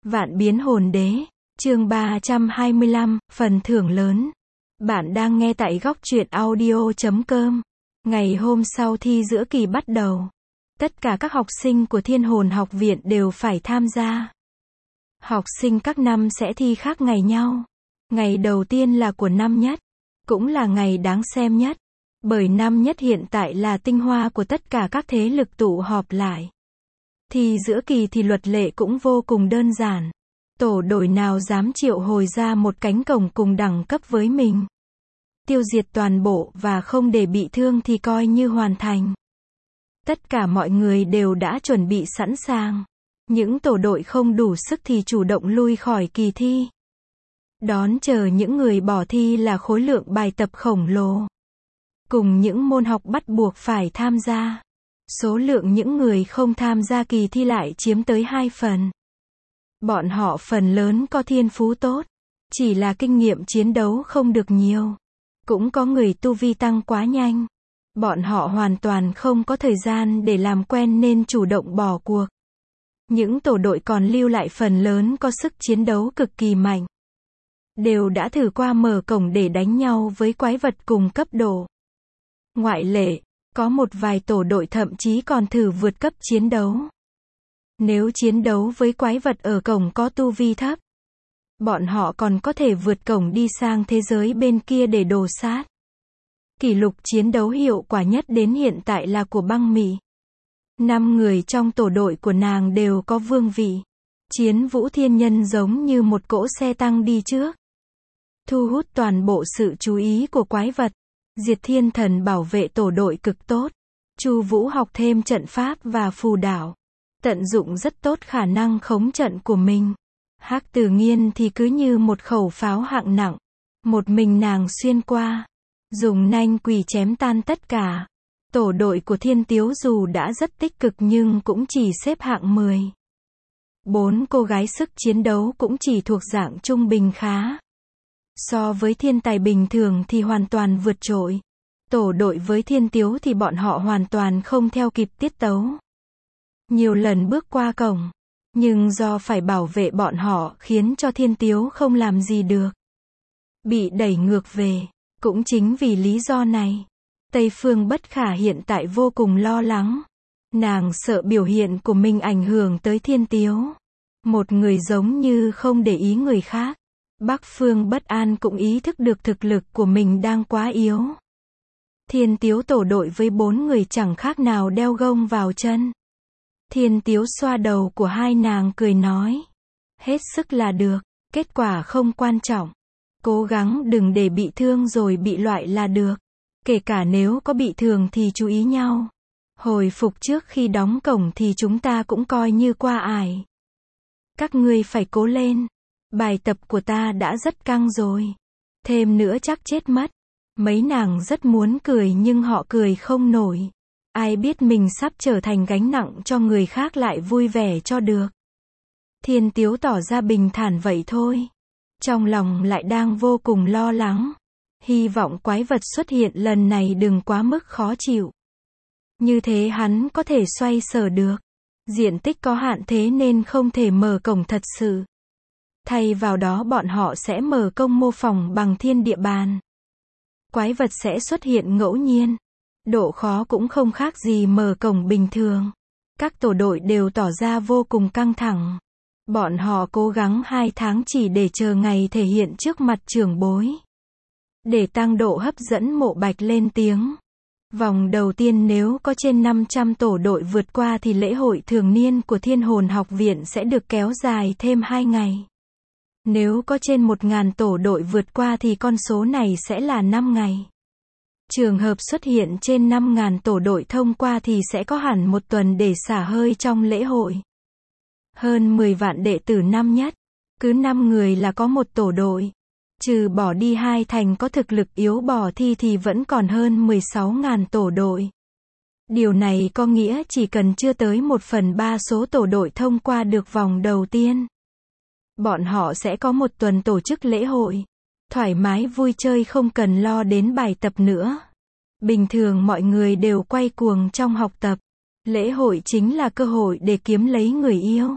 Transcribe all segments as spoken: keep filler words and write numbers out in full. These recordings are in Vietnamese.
Vạn biến hồn đế, chương ba trăm hai mươi lăm, phần thưởng lớn. Bạn đang nghe tại góc truyện audio chấm com. Ngày hôm sau thi giữa kỳ bắt đầu. Tất cả các học sinh của Thiên Hồn học viện đều phải tham gia. Học sinh các năm sẽ thi khác ngày nhau. Ngày đầu tiên là của năm nhất, cũng là ngày đáng xem nhất. Bởi năm nhất hiện tại là tinh hoa của tất cả các thế lực tụ họp lại. Thì giữa kỳ thì luật lệ cũng vô cùng đơn giản. Tổ đội nào dám triệu hồi ra một cánh cổng cùng đẳng cấp với mình, tiêu diệt toàn bộ và không để bị thương thì coi như hoàn thành. Tất cả mọi người đều đã chuẩn bị sẵn sàng. Những tổ đội không đủ sức thì chủ động lui khỏi kỳ thi. Đón chờ những người bỏ thi là khối lượng bài tập khổng lồ, cùng những môn học bắt buộc phải tham gia. Số lượng những người không tham gia kỳ thi lại chiếm tới hai phần. Bọn họ phần lớn có thiên phú tốt, chỉ là kinh nghiệm chiến đấu không được nhiều. Cũng có người tu vi tăng quá nhanh. Bọn họ hoàn toàn không có thời gian để làm quen nên chủ động bỏ cuộc. Những tổ đội còn lưu lại phần lớn có sức chiến đấu cực kỳ mạnh. Đều đã thử qua mở cổng để đánh nhau với quái vật cùng cấp độ. Ngoại lệ, có một vài tổ đội thậm chí còn thử vượt cấp chiến đấu. Nếu chiến đấu với quái vật ở cổng có tu vi thấp, bọn họ còn có thể vượt cổng đi sang thế giới bên kia để đồ sát. Kỷ lục chiến đấu hiệu quả nhất đến hiện tại là của Băng Mị. Năm người trong tổ đội của nàng đều có vương vị. Chiến Vũ Thiên Nhân giống như một cỗ xe tăng đi trước, thu hút toàn bộ sự chú ý của quái vật. Diệt Thiên Thần bảo vệ tổ đội cực tốt. Chu Vũ học thêm trận pháp và phù đảo, tận dụng rất tốt khả năng khống trận của mình. Hắc Tử Nghiên thì cứ như một khẩu pháo hạng nặng, một mình nàng xuyên qua, dùng nanh quỳ chém tan tất cả. Tổ đội của Thiên Tiếu dù đã rất tích cực nhưng cũng chỉ xếp hạng mười. Bốn cô gái sức chiến đấu cũng chỉ thuộc dạng trung bình khá. So với thiên tài bình thường thì hoàn toàn vượt trội. Tổ đội với Thiên Tiếu thì bọn họ hoàn toàn không theo kịp tiết tấu. Nhiều lần bước qua cổng, nhưng do phải bảo vệ bọn họ khiến cho Thiên Tiếu không làm gì được. Bị đẩy ngược về. Cũng chính vì lý do này, Tây Phương Bất Khả hiện tại vô cùng lo lắng. Nàng sợ biểu hiện của mình ảnh hưởng tới Thiên Tiếu. Một người giống như không để ý người khác. Bắc Phương Bất An cũng ý thức được thực lực của mình đang quá yếu. Thiên Tiếu tổ đội với bốn người chẳng khác nào đeo gông vào chân. Thiên Tiếu xoa đầu của hai nàng cười nói. Hết sức là được, kết quả không quan trọng. Cố gắng đừng để bị thương rồi bị loại là được. Kể cả nếu có bị thương thì chú ý nhau. Hồi phục trước khi đóng cổng thì chúng ta cũng coi như qua ải. Các ngươi phải cố lên. Bài tập của ta đã rất căng rồi. Thêm nữa chắc chết mất. Mấy nàng rất muốn cười nhưng họ cười không nổi. Ai biết mình sắp trở thành gánh nặng cho người khác lại vui vẻ cho được. Thiên Tiếu tỏ ra bình thản vậy thôi. Trong lòng lại đang vô cùng lo lắng. Hy vọng quái vật xuất hiện lần này đừng quá mức khó chịu. Như thế hắn có thể xoay sở được. Diện tích có hạn thế nên không thể mở cổng thật sự. Thay vào đó bọn họ sẽ mở công mô phỏng bằng thiên địa bàn. Quái vật sẽ xuất hiện ngẫu nhiên. Độ khó cũng không khác gì mở cổng bình thường. Các tổ đội đều tỏ ra vô cùng căng thẳng. Bọn họ cố gắng hai tháng chỉ để chờ ngày thể hiện trước mặt trưởng bối. Để tăng độ hấp dẫn Mộ Bạch lên tiếng. Vòng đầu tiên nếu có trên năm trăm tổ đội vượt qua thì lễ hội thường niên của Thiên Hồn học viện sẽ được kéo dài thêm hai ngày. Nếu có trên một nghìn tổ đội vượt qua thì con số này sẽ là năm ngày. Trường hợp xuất hiện trên năm nghìn tổ đội thông qua thì sẽ có hẳn một tuần để xả hơi trong lễ hội. Hơn mười vạn đệ tử năm nhất, cứ năm người là có một tổ đội. Trừ bỏ đi hai thành có thực lực yếu bỏ thi thì vẫn còn hơn mười sáu nghìn tổ đội. Điều này có nghĩa chỉ cần chưa tới một phần ba số tổ đội thông qua được vòng đầu tiên. Bọn họ sẽ có một tuần tổ chức lễ hội. Thoải mái vui chơi không cần lo đến bài tập nữa. Bình thường mọi người đều quay cuồng trong học tập. Lễ hội chính là cơ hội để kiếm lấy người yêu.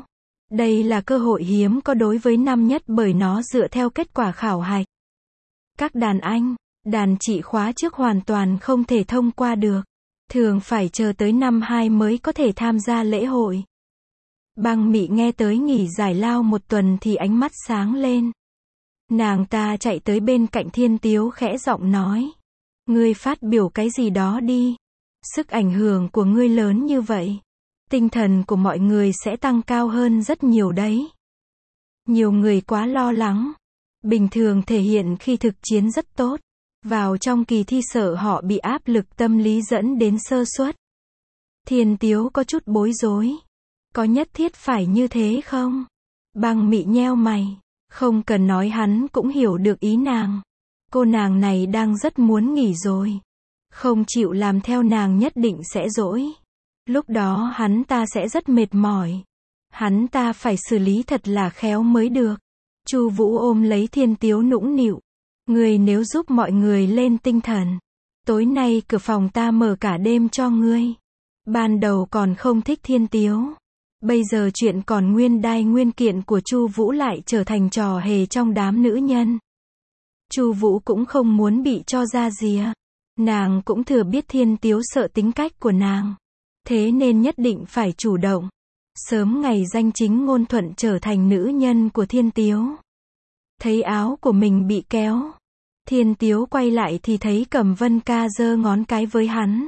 Đây là cơ hội hiếm có đối với năm nhất bởi nó dựa theo kết quả khảo hạch. Các đàn anh, đàn chị khóa trước hoàn toàn không thể thông qua được. Thường phải chờ tới năm hai mới có thể tham gia lễ hội. Băng Mị nghe tới nghỉ giải lao một tuần thì ánh mắt sáng lên. Nàng ta chạy tới bên cạnh Thiên Tiếu khẽ giọng nói. Ngươi phát biểu cái gì đó đi. Sức ảnh hưởng của ngươi lớn như vậy. Tinh thần của mọi người sẽ tăng cao hơn rất nhiều đấy. Nhiều người quá lo lắng. Bình thường thể hiện khi thực chiến rất tốt. Vào trong kỳ thi sợ họ bị áp lực tâm lý dẫn đến sơ suất. Thiên Tiếu có chút bối rối. Có nhất thiết phải như thế không? Băng Mị nheo mày. Không cần nói hắn cũng hiểu được ý nàng. Cô nàng này đang rất muốn nghỉ rồi. Không chịu làm theo nàng nhất định sẽ dỗi. Lúc đó hắn ta sẽ rất mệt mỏi. Hắn ta phải xử lý thật là khéo mới được. Chu Vũ ôm lấy Thiên Tiếu nũng nịu. Ngươi nếu giúp mọi người lên tinh thần. Tối nay cửa phòng ta mở cả đêm cho ngươi. Ban đầu còn không thích Thiên Tiếu. Bây giờ chuyện còn nguyên đai nguyên kiện của Chu Vũ lại trở thành trò hề trong đám nữ nhân. Chu Vũ cũng không muốn bị cho ra rìa. Nàng cũng thừa biết Thiên Tiếu sợ tính cách của nàng. Thế nên nhất định phải chủ động. Sớm ngày danh chính ngôn thuận trở thành nữ nhân của Thiên Tiếu. Thấy áo của mình bị kéo. Thiên Tiếu quay lại thì thấy Cẩm Vân Ca giơ ngón cái với hắn.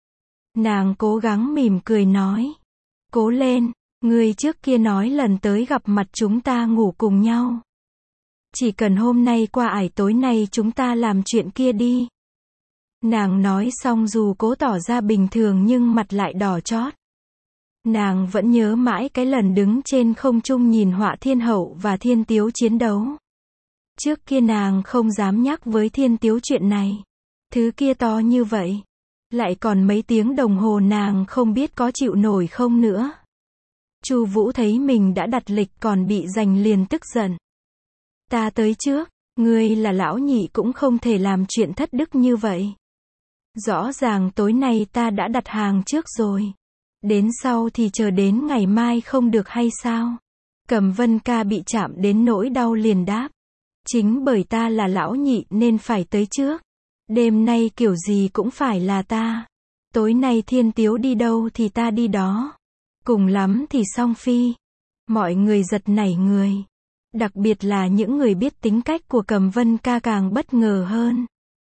Nàng cố gắng mỉm cười nói. Cố lên, ngươi trước kia nói lần tới gặp mặt chúng ta ngủ cùng nhau. Chỉ cần hôm nay qua ải tối nay chúng ta làm chuyện kia đi. Nàng nói xong dù cố tỏ ra bình thường nhưng mặt lại đỏ chót. Nàng vẫn nhớ mãi cái lần đứng trên không trung nhìn Họa Thiên Hậu và Thiên Tiếu chiến đấu. Trước kia nàng không dám nhắc với Thiên Tiếu chuyện này. Thứ kia to như vậy. Lại còn mấy tiếng đồng hồ nàng không biết có chịu nổi không nữa. Chu Vũ thấy mình đã đặt lịch còn bị giành liền tức giận. Ta tới trước, ngươi là lão nhị cũng không thể làm chuyện thất đức như vậy. Rõ ràng tối nay ta đã đặt hàng trước rồi. Đến sau thì chờ đến ngày mai không được hay sao? Cẩm Vân Ca bị chạm đến nỗi đau liền đáp. Chính bởi ta là lão nhị nên phải tới trước. Đêm nay kiểu gì cũng phải là ta. Tối nay Thiên Tiếu đi đâu thì ta đi đó. Cùng lắm thì song phi. Mọi người giật nảy người. Đặc biệt là những người biết tính cách của Cẩm Vân Ca càng bất ngờ hơn.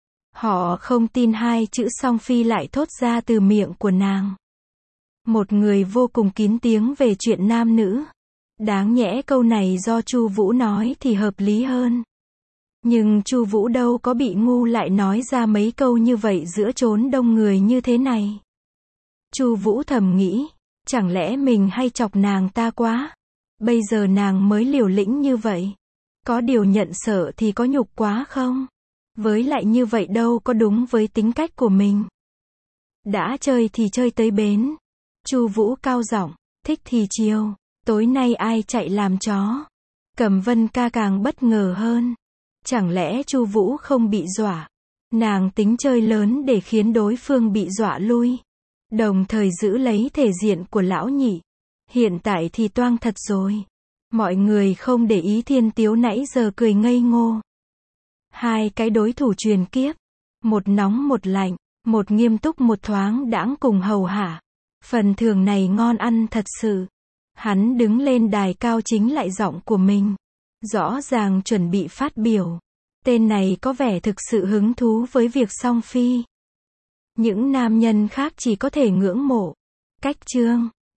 Họ không tin hai chữ song phi lại thốt ra từ miệng của nàng. Một người vô cùng kín tiếng về chuyện nam nữ. Đáng nhẽ câu này do Chu Vũ nói thì hợp lý hơn. Nhưng Chu Vũ đâu có bị ngu lại nói ra mấy câu như vậy giữa chốn đông người như thế này. Chu Vũ thầm nghĩ, chẳng lẽ mình hay chọc nàng ta quá? Bây giờ nàng mới liều lĩnh như vậy. Có điều nhận sợ thì có nhục quá không? Với lại như vậy đâu có đúng với tính cách của mình. Đã chơi thì chơi tới bến. Chu Vũ cao giọng, thích thì chiều, tối nay ai chạy làm chó? Cẩm Vân Ca càng bất ngờ hơn. Chẳng lẽ Chu Vũ không bị dọa? Nàng tính chơi lớn để khiến đối phương bị dọa lui. Đồng thời giữ lấy thể diện của lão nhị. Hiện tại thì toang thật rồi. Mọi người không để ý Thiên Tiếu nãy giờ cười ngây ngô. Hai cái đối thủ truyền kiếp. Một nóng một lạnh. Một nghiêm túc một thoáng đãng cùng hầu hạ. Phần thưởng này ngon ăn thật sự. Hắn đứng lên đài cao chính lại giọng của mình. Rõ ràng chuẩn bị phát biểu. Tên này có vẻ thực sự hứng thú với việc song phi. Những nam nhân khác chỉ có thể ngưỡng mộ. Cách chương